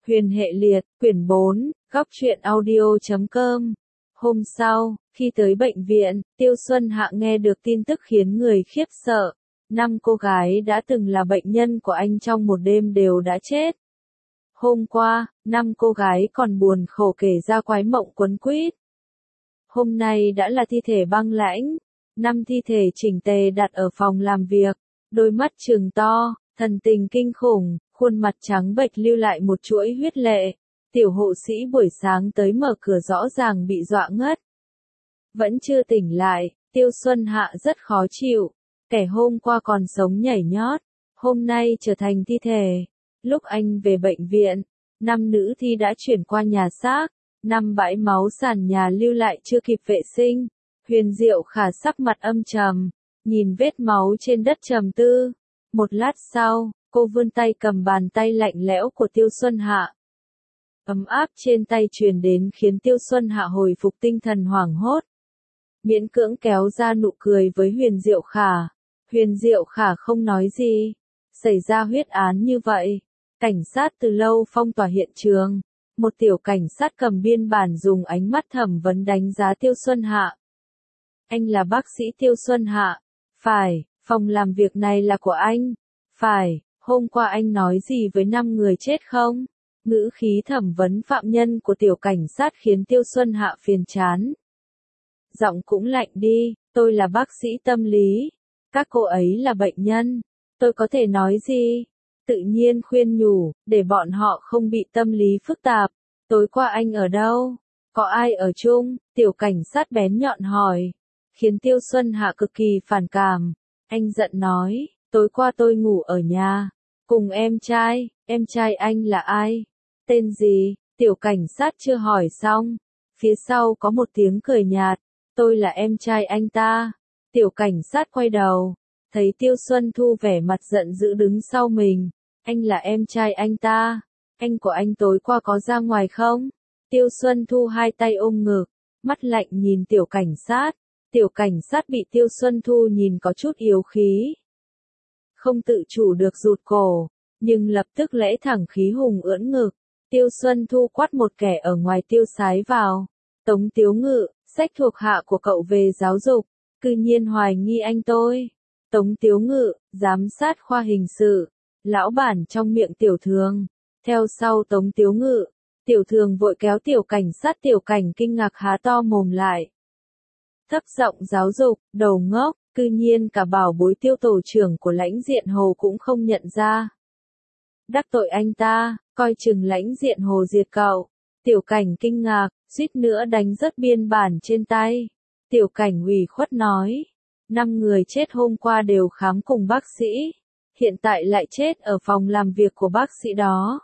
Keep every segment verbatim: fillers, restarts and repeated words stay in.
Huyền hệ liệt, quyển bốn, góc truyện audio chấm com. Hôm sau, khi tới bệnh viện, Tiêu Xuân Hạ nghe được tin tức khiến người khiếp sợ. Năm cô gái đã từng là bệnh nhân của anh trong một đêm đều đã chết. Hôm qua, năm cô gái còn buồn khổ kể ra quái mộng quấn quýt. Hôm nay đã là thi thể băng lãnh. Năm thi thể chỉnh tề đặt ở phòng làm việc, đôi mắt trừng to, thần tình kinh khủng, khuôn mặt trắng bệch lưu lại một chuỗi huyết lệ. Tiểu hộ sĩ buổi sáng tới mở cửa rõ ràng bị dọa ngất. Vẫn chưa tỉnh lại, Tiêu Xuân Hạ rất khó chịu. Kẻ hôm qua còn sống nhảy nhót, hôm nay trở thành thi thể. Lúc anh về bệnh viện, năm nữ thi đã chuyển qua nhà xác, năm bãi máu sàn nhà lưu lại chưa kịp vệ sinh. Huyền Diệu Khả sắc mặt âm trầm, nhìn vết máu trên đất trầm tư. Một lát sau, cô vươn tay cầm bàn tay lạnh lẽo của Tiêu Xuân Hạ. Ấm áp trên tay truyền đến khiến Tiêu Xuân Hạ hồi phục tinh thần hoảng hốt. Miễn cưỡng kéo ra nụ cười với Huyền Diệu Khả. Huyền Diệu Khả không nói gì. Xảy ra huyết án như vậy. Cảnh sát từ lâu phong tỏa hiện trường. Một tiểu cảnh sát cầm biên bản dùng ánh mắt thẩm vấn đánh giá Tiêu Xuân Hạ. Anh là bác sĩ Tiêu Xuân Hạ. Phải, phòng làm việc này là của anh. Phải, hôm qua anh nói gì với năm người chết không? Ngữ khí thẩm vấn phạm nhân của tiểu cảnh sát khiến Tiêu Xuân Hạ phiền chán. Giọng cũng lạnh đi, tôi là bác sĩ tâm lý. Các cô ấy là bệnh nhân. Tôi có thể nói gì? Tự nhiên khuyên nhủ, để bọn họ không bị tâm lý phức tạp. Tối qua anh ở đâu? Có ai ở chung? Tiểu cảnh sát bén nhọn hỏi. Khiến Tiêu Xuân Hạ cực kỳ phản cảm. Anh giận nói, tối qua tôi ngủ ở nhà. Cùng em trai, em trai anh là ai? Tên gì? Tiểu cảnh sát chưa hỏi xong. Phía sau có một tiếng cười nhạt. Tôi là em trai anh ta. Tiểu cảnh sát quay đầu. Thấy Tiêu Xuân Thu vẻ mặt giận dữ đứng sau mình. Anh là em trai anh ta. Anh của anh tối qua có ra ngoài không? Tiêu Xuân Thu hai tay ôm ngực. Mắt lạnh nhìn tiểu cảnh sát. Tiểu cảnh sát bị Tiêu Xuân Thu nhìn có chút yếu khí. Không tự chủ được rụt cổ. Nhưng lập tức lễ thẳng khí hùng ưỡn ngực. Tiêu Xuân Thu quát một kẻ ở ngoài tiêu sái vào. Tống Tiếu Ngự, sách thuộc hạ của cậu về giáo dục. Cư nhiên hoài nghi anh tôi. Tống Tiếu Ngự, giám sát khoa hình sự. Lão bản trong miệng tiểu thường. Theo sau Tống Tiếu Ngự. Tiểu thường vội kéo tiểu cảnh sát tiểu cảnh kinh ngạc há to mồm lại. Thấp giọng giáo dục, đầu ngốc, cư nhiên cả bảo bối Tiêu tổ trưởng của lãnh diện hồ cũng không nhận ra. Đắc tội anh ta, coi chừng lãnh diện hồ diệt cậu. Tiểu cảnh kinh ngạc, suýt nữa đánh rớt biên bản trên tay. Tiểu cảnh ủy khuất nói. Năm người chết hôm qua đều khám cùng bác sĩ. Hiện tại lại chết ở phòng làm việc của bác sĩ đó.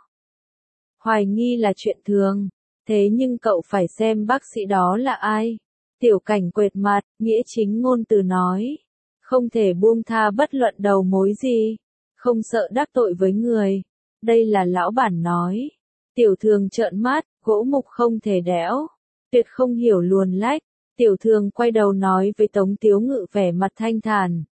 Hoài nghi là chuyện thường. Thế nhưng cậu phải xem bác sĩ đó là ai. Tiểu cảnh quệt mặt, nghĩa chính ngôn từ nói. Không thể buông tha bất luận đầu mối gì. Không sợ đắc tội với người. Đây là lão bản nói. Tiểu thường trợn mắt, gỗ mục không thể đẽo. Tuyệt không hiểu luồn lách. Tiểu thường quay đầu nói với Tống Tiếu Ngự vẻ mặt thanh thản.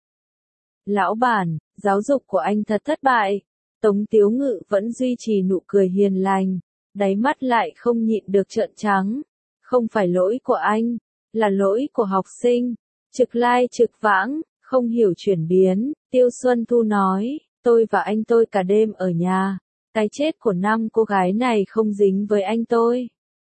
Lão bản, giáo dục của anh thật thất bại. Tống Tiếu Ngự vẫn duy trì nụ cười hiền lành. Đáy mắt lại không nhịn được trợn trắng. Không phải lỗi của anh. Là lỗi của học sinh. Trực lai trực vãng, không hiểu chuyển biến. Tiêu Xuân Thu nói, tôi và anh tôi cả đêm ở nhà. Cái chết của năm cô gái này không dính với anh tôi.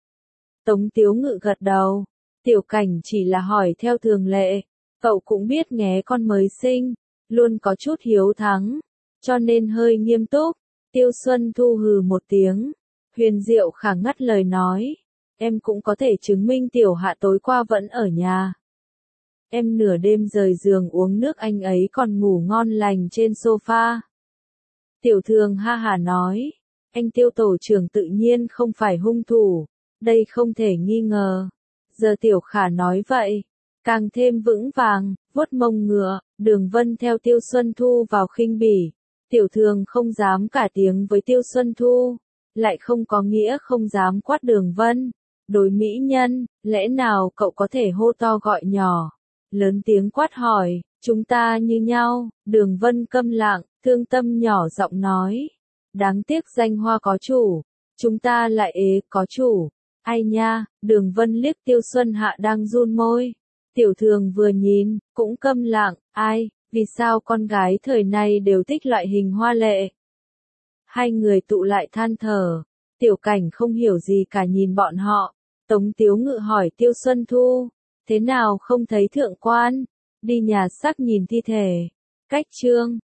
Tống Tiếu Ngự gật đầu. Tiểu cảnh chỉ là hỏi theo thường lệ. Cậu cũng biết nghé con mới sinh. Luôn có chút hiếu thắng. Cho nên hơi nghiêm túc. Tiêu Xuân Thu hừ một tiếng. Huyền Diệu Khả ngắt lời nói. Em cũng có thể chứng minh tiểu hạ tối qua vẫn ở nhà. Em nửa đêm rời giường uống nước anh ấy còn ngủ ngon lành trên sofa. Tiểu thường ha hà nói. Anh Tiêu tổ trưởng tự nhiên không phải hung thủ. Đây không thể nghi ngờ. Giờ tiểu khả nói vậy. Càng thêm vững vàng, vuốt mông ngựa, Đường Vân theo Tiêu Xuân Thu vào khinh bỉ. Tiểu thường không dám cả tiếng với Tiêu Xuân Thu. Lại không có nghĩa không dám quát Đường Vân. Đối mỹ nhân, lẽ nào cậu có thể hô to gọi nhỏ. Lớn tiếng quát hỏi, chúng ta như nhau. Đường Vân câm lặng, thương tâm nhỏ giọng nói. Đáng tiếc danh hoa có chủ. Chúng ta lại ế, có chủ. Ai nha, Đường Vân liếc Tiêu Xuân Hạ đang run môi. Tiểu Thường vừa nhìn, cũng câm lặng, ai, vì sao con gái thời nay đều thích loại hình hoa lệ. Hai người tụ lại than thở, Tiểu Cảnh không hiểu gì cả nhìn bọn họ. Tống Tiếu Ngự hỏi Tiêu Xuân Thu, thế nào không thấy thượng quan, đi nhà xác nhìn thi thể. Cách trương,